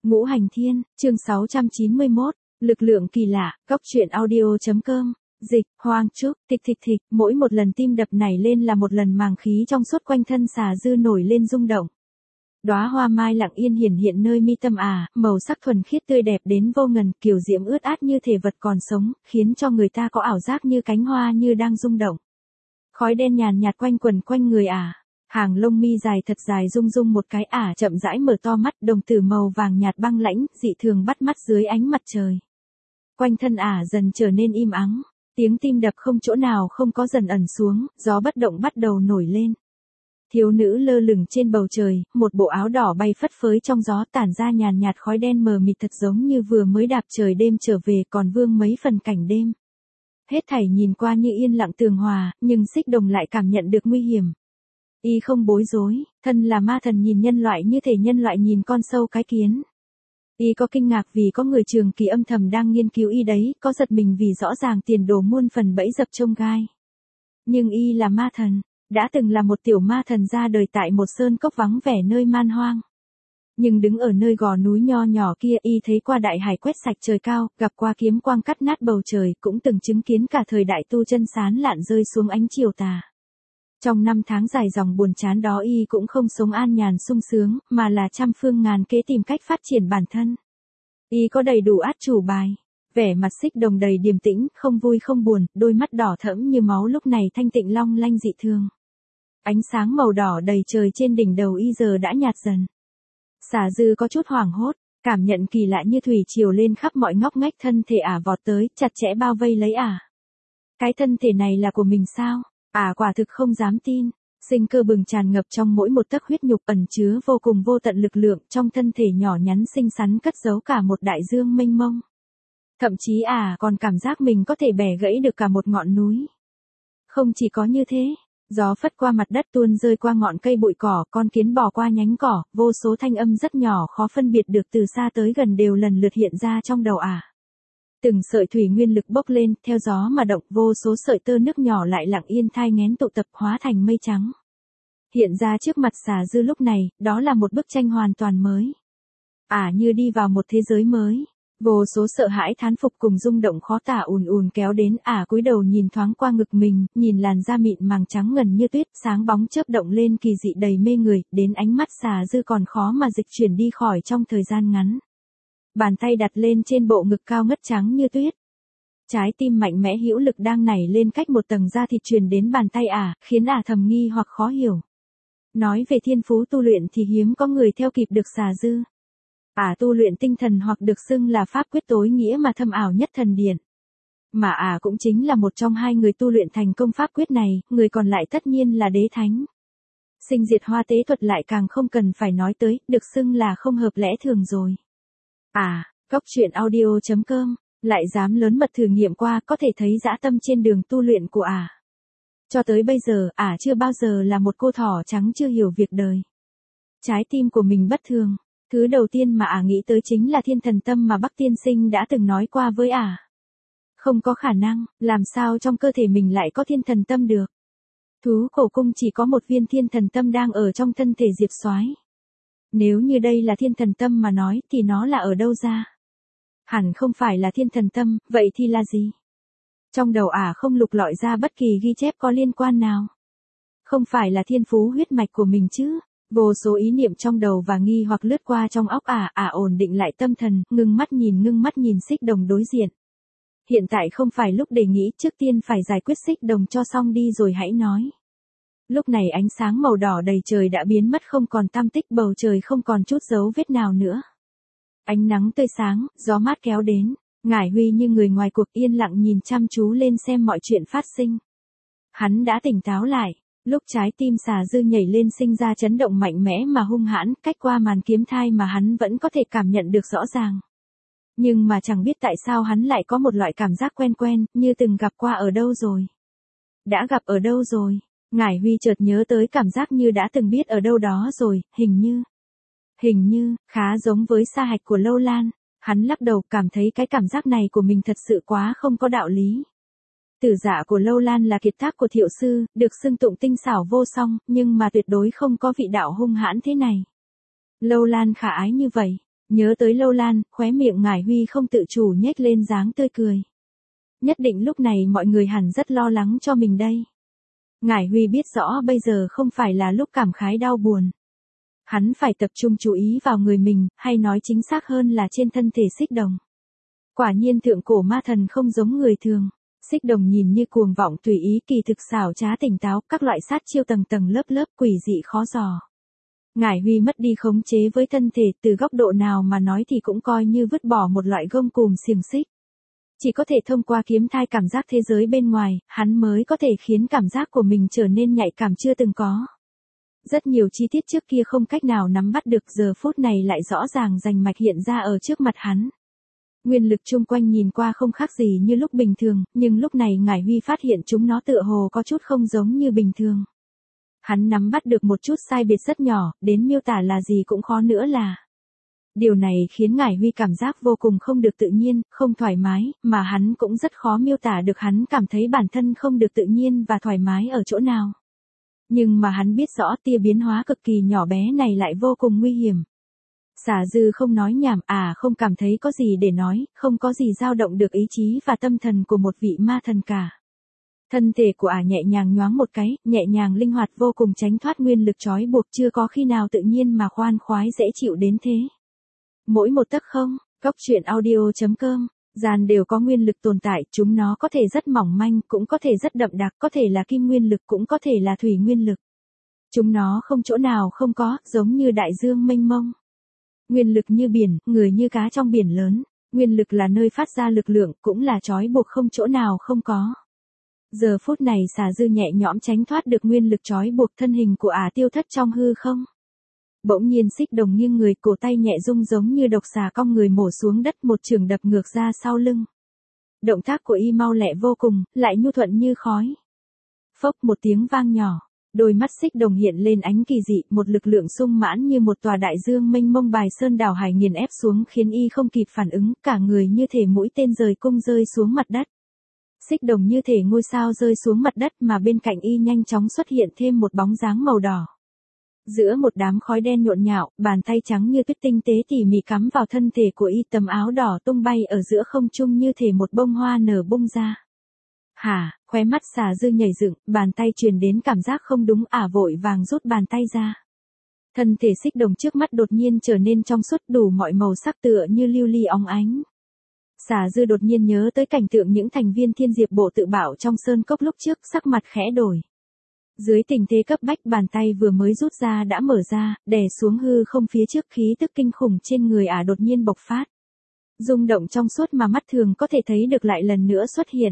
Ngũ Hành Thiên, chương 691, lực lượng kỳ lạ, góc truyện audio.com, dịch, Hoang Trúc, thịch thịch thịch, mỗi một lần tim đập nảy lên là một lần màng khí trong suốt quanh thân xà dư nổi lên rung động. Đóa hoa mai lặng yên hiển hiện nơi mi tâm màu sắc thuần khiết tươi đẹp đến vô ngần, kiều diễm ướt át như thể vật còn sống, khiến cho người ta có ảo giác như cánh hoa như đang rung động. Khói đen nhàn nhạt quanh quần quanh người hàng lông mi dài thật dài rung rung một cái chậm rãi mở to mắt, đồng tử màu vàng nhạt băng lãnh, dị thường bắt mắt dưới ánh mặt trời. Quanh thân dần trở nên im ắng, tiếng tim đập không chỗ nào không có dần ẩn xuống, gió bất động bắt đầu nổi lên. Thiếu nữ lơ lửng trên bầu trời, một bộ áo đỏ bay phất phới trong gió tản ra nhàn nhạt khói đen mờ mịt thật giống như vừa mới đạp trời đêm trở về còn vương mấy phần cảnh đêm. Hết thảy nhìn qua như yên lặng tường hòa, nhưng Xích Đồng lại cảm nhận được nguy hiểm. Y không bối rối, thân là ma thần nhìn nhân loại như thể nhân loại nhìn con sâu cái kiến. Y có kinh ngạc vì có người trường kỳ âm thầm đang nghiên cứu y đấy, có giật mình vì rõ ràng tiền đồ muôn phần bẫy dập chông gai. Nhưng Y là ma thần, đã từng là một tiểu ma thần ra đời tại một sơn cốc vắng vẻ nơi man hoang. Nhưng đứng ở nơi gò núi nho nhỏ kia, Y thấy qua đại hải quét sạch trời cao, gặp qua kiếm quang cắt nát bầu trời, cũng từng chứng kiến cả thời đại tu chân sán lạn rơi xuống ánh chiều tà. Trong năm tháng dài dòng buồn chán đó Y cũng không sống an nhàn sung sướng, mà là trăm phương ngàn kế tìm cách phát triển bản thân. Y có đầy đủ át chủ bài. Vẻ mặt Xích Đồng đầy điềm tĩnh, không vui không buồn, đôi mắt đỏ thẫm như máu lúc này thanh tịnh long lanh dị thường. Ánh sáng màu đỏ đầy trời trên đỉnh đầu Y giờ đã nhạt dần. Xà dư có chút hoảng hốt, cảm nhận kỳ lạ như thủy triều lên khắp mọi ngóc ngách thân thể vọt tới, chặt chẽ bao vây lấy Cái thân thể này là của mình sao? Quả thực không dám tin. Sinh cơ bừng tràn ngập trong mỗi một tấc huyết nhục, ẩn chứa vô cùng vô tận lực lượng, trong thân thể nhỏ nhắn xinh xắn cất giấu cả một đại dương mênh mông. Thậm chí còn cảm giác mình có thể bẻ gãy được cả một ngọn núi. Không chỉ có như thế, gió phất qua mặt đất tuôn rơi qua ngọn cây bụi cỏ, con kiến bò qua nhánh cỏ, vô số thanh âm rất nhỏ khó phân biệt được từ xa tới gần đều lần lượt hiện ra trong đầu Từng sợi thủy nguyên lực bốc lên, theo gió mà động, vô số sợi tơ nước nhỏ lại lặng yên thai nghén tụ tập hóa thành mây trắng. Hiện ra trước mặt xà dư lúc này, đó là một bức tranh hoàn toàn mới. Như đi vào một thế giới mới. Vô số sợ hãi thán phục cùng rung động khó tả ùn ùn kéo đến, cúi đầu nhìn thoáng qua ngực mình, nhìn làn da mịn màng trắng ngần như tuyết, sáng bóng chớp động lên kỳ dị đầy mê người, đến ánh mắt xà dư còn khó mà dịch chuyển đi khỏi trong thời gian ngắn. Bàn tay đặt lên trên bộ ngực cao ngất trắng như tuyết. Trái tim mạnh mẽ hữu lực đang nảy lên cách một tầng da thịt truyền đến bàn tay khiến thầm nghi hoặc khó hiểu. Nói về thiên phú tu luyện thì hiếm có người theo kịp được xà dư. Tu luyện tinh thần hoặc được xưng là pháp quyết tối nghĩa mà thâm ảo nhất thần điện. Mà cũng chính là một trong hai người tu luyện thành công pháp quyết này, người còn lại tất nhiên là đế thánh. Sinh diệt hoa tế thuật lại càng không cần phải nói tới, được xưng là không hợp lẽ thường rồi. Góc truyện audio.com, lại dám lớn mật thử nghiệm qua, có thể thấy dã tâm trên đường tu luyện của Cho tới bây giờ, chưa bao giờ là một cô thỏ trắng chưa hiểu việc đời. Trái tim của mình bất thường. Thứ đầu tiên mà nghĩ tới chính là thiên thần tâm mà Bắc Tiên Sinh đã từng nói qua với Không có khả năng, làm sao trong cơ thể mình lại có thiên thần tâm được. Thú cổ cung chỉ có một viên thiên thần tâm đang ở trong thân thể Diệp Soái. Nếu như đây là thiên thần tâm mà nói thì nó là ở đâu ra? Hẳn không phải là thiên thần tâm, vậy thì là gì? Trong đầu không lục lọi ra bất kỳ ghi chép có liên quan nào. Không phải là thiên phú huyết mạch của mình chứ? Vô số ý niệm trong đầu và nghi hoặc lướt qua trong óc ổn định lại tâm thần, ngưng mắt nhìn Xích Đồng đối diện. Hiện tại không phải lúc để nghĩ, trước tiên phải giải quyết Xích Đồng cho xong đi rồi hãy nói. Lúc này ánh sáng màu đỏ đầy trời đã biến mất không còn tăm tích, bầu trời không còn chút dấu vết nào nữa. Ánh nắng tươi sáng, gió mát kéo đến, Ngải Huy như người ngoài cuộc yên lặng nhìn chăm chú lên xem mọi chuyện phát sinh. Hắn đã tỉnh táo lại. Lúc trái tim xà dư nhảy lên sinh ra chấn động mạnh mẽ mà hung hãn, cách qua màn kiếm thai mà hắn vẫn có thể cảm nhận được rõ ràng. Nhưng mà chẳng biết tại sao hắn lại có một loại cảm giác quen quen, như từng gặp qua ở đâu rồi. Đã gặp ở đâu rồi? Ngải Huy chợt nhớ tới cảm giác như đã từng biết ở đâu đó rồi, hình như, khá giống với sa hạch của Lâu Lan. Hắn lắc đầu, cảm thấy cái cảm giác này của mình thật sự quá không có đạo lý. Tử dạ của Lâu Lan là kiệt tác của Thiệu Sư, được xưng tụng tinh xảo vô song, nhưng mà tuyệt đối không có vị đạo hung hãn thế này. Lâu Lan khả ái như vậy, Nhớ tới Lâu Lan, khóe miệng Ngải Huy không tự chủ nhếch lên dáng tươi cười. Nhất định lúc này mọi người hẳn rất lo lắng cho mình đây. Ngải Huy biết rõ bây giờ không phải là lúc cảm khái đau buồn. Hắn phải tập trung chú ý vào người mình, hay nói chính xác hơn là trên thân thể Xích Đồng. Quả nhiên thượng cổ ma thần không giống người thường. Xích Đồng nhìn như cuồng vọng tùy ý, kỳ thực xảo trá tỉnh táo, các loại sát chiêu tầng tầng lớp lớp quỷ dị khó dò. Ngải Huy mất đi khống chế với thân thể, từ góc độ nào mà nói thì cũng coi như vứt bỏ một loại gông cùm xiềng xích. Chỉ có thể thông qua kiếm thai cảm giác thế giới bên ngoài, hắn mới có thể khiến cảm giác của mình trở nên nhạy cảm chưa từng có. Rất nhiều chi tiết trước kia không cách nào nắm bắt được giờ phút này lại rõ ràng rành mạch hiện ra ở trước mặt hắn. Nguyên lực chung quanh nhìn qua không khác gì như lúc bình thường, nhưng lúc này Ngải Huy phát hiện chúng nó tựa hồ có chút không giống như bình thường. Hắn nắm bắt được một chút sai biệt rất nhỏ, đến miêu tả là gì cũng khó nữa là. Điều này khiến Ngải Huy cảm giác vô cùng không được tự nhiên, không thoải mái, mà hắn cũng rất khó miêu tả được hắn cảm thấy bản thân không được tự nhiên và thoải mái ở chỗ nào. Nhưng mà hắn biết rõ tia biến hóa cực kỳ nhỏ bé này lại vô cùng nguy hiểm. Xà Dư không nói nhảm, không cảm thấy có gì để nói, không có gì dao động được ý chí và tâm thần của một vị ma thần cả. Thân thể của nhẹ nhàng nhoáng một cái, nhẹ nhàng linh hoạt vô cùng tránh thoát nguyên lực trói buộc, chưa có khi nào tự nhiên mà khoan khoái dễ chịu đến thế. Mỗi một tấc không, Cốc Truyện Audio.com, gian đều có nguyên lực tồn tại, chúng nó có thể rất mỏng manh, cũng có thể rất đậm đặc, có thể là kim nguyên lực, cũng có thể là thủy nguyên lực. Chúng nó không chỗ nào không có, giống như đại dương mênh mông. Nguyên lực như biển, người như cá trong biển lớn. Nguyên lực là nơi phát ra lực lượng, cũng là trói buộc không chỗ nào không có. Giờ phút này Xà Dư nhẹ nhõm tránh thoát được nguyên lực trói buộc, thân hình của tiêu thất trong hư không. Bỗng nhiên Xích Đồng nghiêng người, cổ tay nhẹ rung giống như độc xà cong người mổ xuống đất, một chưởng đập ngược ra sau lưng. Động tác của y mau lẹ vô cùng, lại nhu thuận như khói. Phốc một tiếng vang nhỏ, đôi mắt Xích Đồng hiện lên ánh kỳ dị, một lực lượng sung mãn như một tòa đại dương mênh mông bài sơn đảo hải nghiền ép xuống, khiến y không kịp phản ứng, cả người như thể mũi tên rời cung rơi xuống mặt đất. Xích Đồng như thể ngôi sao rơi xuống mặt đất, mà bên cạnh y nhanh chóng xuất hiện thêm một bóng dáng màu đỏ. Giữa một đám khói đen nhộn nhạo, bàn tay trắng như tuyết tinh tế tỉ mỉ cắm vào thân thể của y, tấm áo đỏ tung bay ở giữa không trung như thể một bông hoa nở bung ra. Khóe mắt Xà Dư nhảy dựng, bàn tay truyền đến cảm giác không đúng, vội vàng rút bàn tay ra. Thân thể Xích Đồng trước mắt đột nhiên trở nên trong suốt, đủ mọi màu sắc tựa như lưu ly óng ánh. Xà Dư đột nhiên nhớ tới cảnh tượng những thành viên Thiên Diệp Bộ tự bạo trong sơn cốc lúc trước, sắc mặt khẽ đổi. Dưới tình thế cấp bách, bàn tay vừa mới rút ra đã mở ra, đè xuống hư không phía trước, khí tức kinh khủng trên người đột nhiên bộc phát. Rung động trong suốt mà mắt thường có thể thấy được lại lần nữa xuất hiện.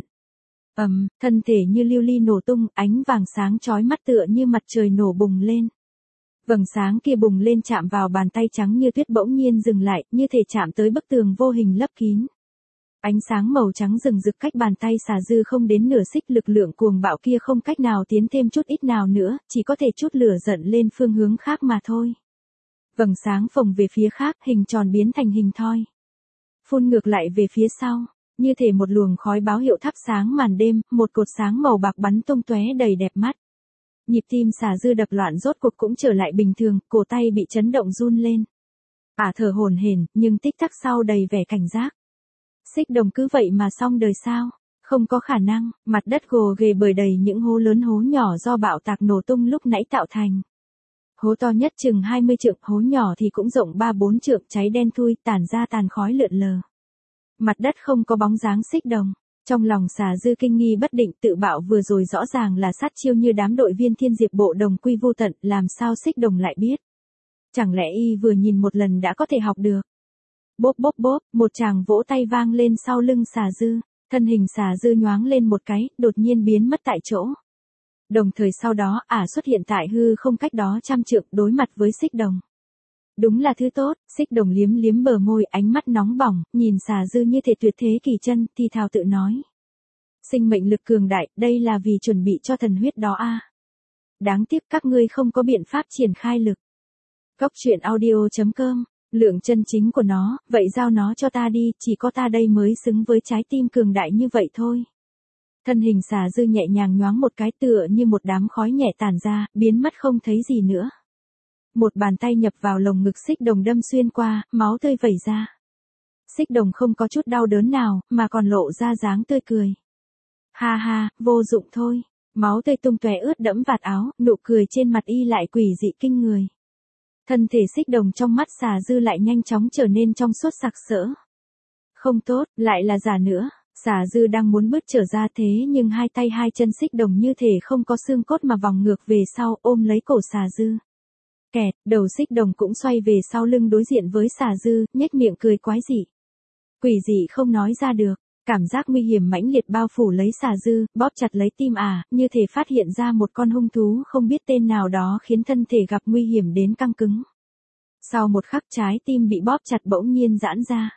Thân thể như lưu ly nổ tung, ánh vàng sáng chói mắt tựa như mặt trời nổ bùng lên. Vầng sáng kia bùng lên chạm vào bàn tay trắng như tuyết, bỗng nhiên dừng lại, như thể chạm tới bức tường vô hình lấp kín. Ánh sáng màu trắng rừng rực cách bàn tay Xà Dư không đến nửa xích, lực lượng cuồng bạo kia không cách nào tiến thêm chút ít nào nữa, chỉ có thể chút lửa giận lên phương hướng khác mà thôi. Vầng sáng phồng về phía khác, hình tròn biến thành hình thoi. Phun ngược lại về phía sau, như thể một luồng khói báo hiệu thắp sáng màn đêm, một cột sáng màu bạc bắn tung tóe đầy đẹp mắt. Nhịp tim Xà Dư đập loạn rốt cuộc cũng trở lại bình thường, cổ tay bị chấn động run lên. Thở hổn hển, nhưng tích tắc sau đầy vẻ cảnh giác. Xích Đồng cứ vậy mà xong đời sao? Không có khả năng, mặt đất gồ ghề bởi đầy những hố lớn hố nhỏ do bạo tạc nổ tung lúc nãy tạo thành. Hố to nhất chừng 20 trượng, hố nhỏ thì cũng rộng 3-4 trượng, cháy đen thui, tản ra tàn khói lượn lờ. Mặt đất không có bóng dáng Xích Đồng. Trong lòng Xà Dư kinh nghi bất định, tự bạo vừa rồi rõ ràng là sát chiêu như đám đội viên Thiên Diệp Bộ đồng quy vu tận, làm sao Xích Đồng lại biết? Chẳng lẽ y vừa nhìn một lần đã có thể học được? Bốp bốp bốp, một tràng vỗ tay vang lên sau lưng Xà Dư, thân hình Xà Dư nhoáng lên một cái, đột nhiên biến mất tại chỗ. Đồng thời sau đó, xuất hiện tại hư không cách đó 100 trượng, đối mặt với Xích Đồng. Đúng là thứ tốt, Xích Đồng liếm liếm bờ môi, ánh mắt nóng bỏng, nhìn Xà Dư như thể tuyệt thế kỳ chân, thì thào tự nói. Sinh mệnh lực cường đại, đây là vì chuẩn bị cho thần huyết đó Đáng tiếc các ngươi không có biện pháp triển khai lực. Cốc Truyện Audio.com, lượng chân chính của nó, vậy giao nó cho ta đi, chỉ có ta đây mới xứng với trái tim cường đại như vậy thôi. Thân hình Xà Dư nhẹ nhàng nhoáng một cái, tựa như một đám khói nhẹ tản ra, biến mất không thấy gì nữa. Một bàn tay nhập vào lồng ngực xích đồng đâm xuyên qua, máu tươi vẩy ra. Xích đồng không có chút đau đớn nào, mà còn lộ ra dáng tươi cười. Ha ha, vô dụng thôi. Máu tươi tung tóe ướt đẫm vạt áo, nụ cười trên mặt y lại quỷ dị kinh người. Thân thể xích đồng trong mắt xà dư lại nhanh chóng trở nên trong suốt sặc sỡ. Không tốt, lại là giả nữa. Xà dư đang muốn bước trở ra thế nhưng hai tay hai chân xích đồng như thể không có xương cốt mà vòng ngược về sau ôm lấy cổ xà dư. Kẹt, đầu xích đồng cũng xoay về sau lưng đối diện với xà dư, nhếch miệng cười quái dị. Quỷ dị không nói ra được, cảm giác nguy hiểm mãnh liệt bao phủ lấy xà dư, bóp chặt lấy tim như thể phát hiện ra một con hung thú không biết tên nào đó khiến thân thể gặp nguy hiểm đến căng cứng. Sau một khắc trái tim bị bóp chặt bỗng nhiên giãn ra.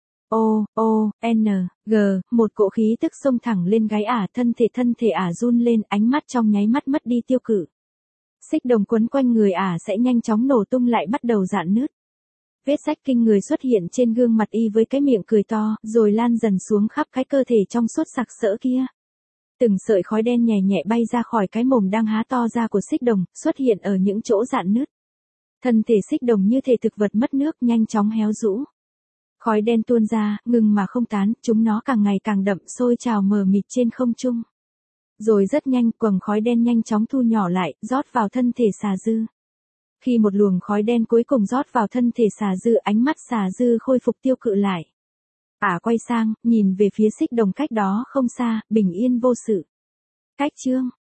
Một cỗ khí tức xông thẳng lên gáy thân thể run lên, ánh mắt trong nháy mắt mất đi tiêu cự. Xích đồng quấn quanh người sẽ nhanh chóng nổ tung lại bắt đầu rạn nứt. Vết rách kinh người xuất hiện trên gương mặt y với cái miệng cười to, rồi lan dần xuống khắp cái cơ thể trong suốt sặc sỡ kia. Từng sợi khói đen nhẹ nhẹ bay ra khỏi cái mồm đang há to ra của xích đồng, xuất hiện ở những chỗ rạn nứt. Thân thể xích đồng như thể thực vật mất nước nhanh chóng héo rũ. Khói đen tuôn ra, ngừng mà không tán, chúng nó càng ngày càng đậm sôi trào mờ mịt trên không trung. Rồi rất nhanh, quầng khói đen nhanh chóng thu nhỏ lại, rót vào thân thể xà dư. Khi một luồng khói đen cuối cùng rót vào thân thể xà dư, ánh mắt xà dư khôi phục tiêu cự lại. Quay sang, nhìn về phía xích đồng cách đó không xa, bình yên vô sự. Cách chương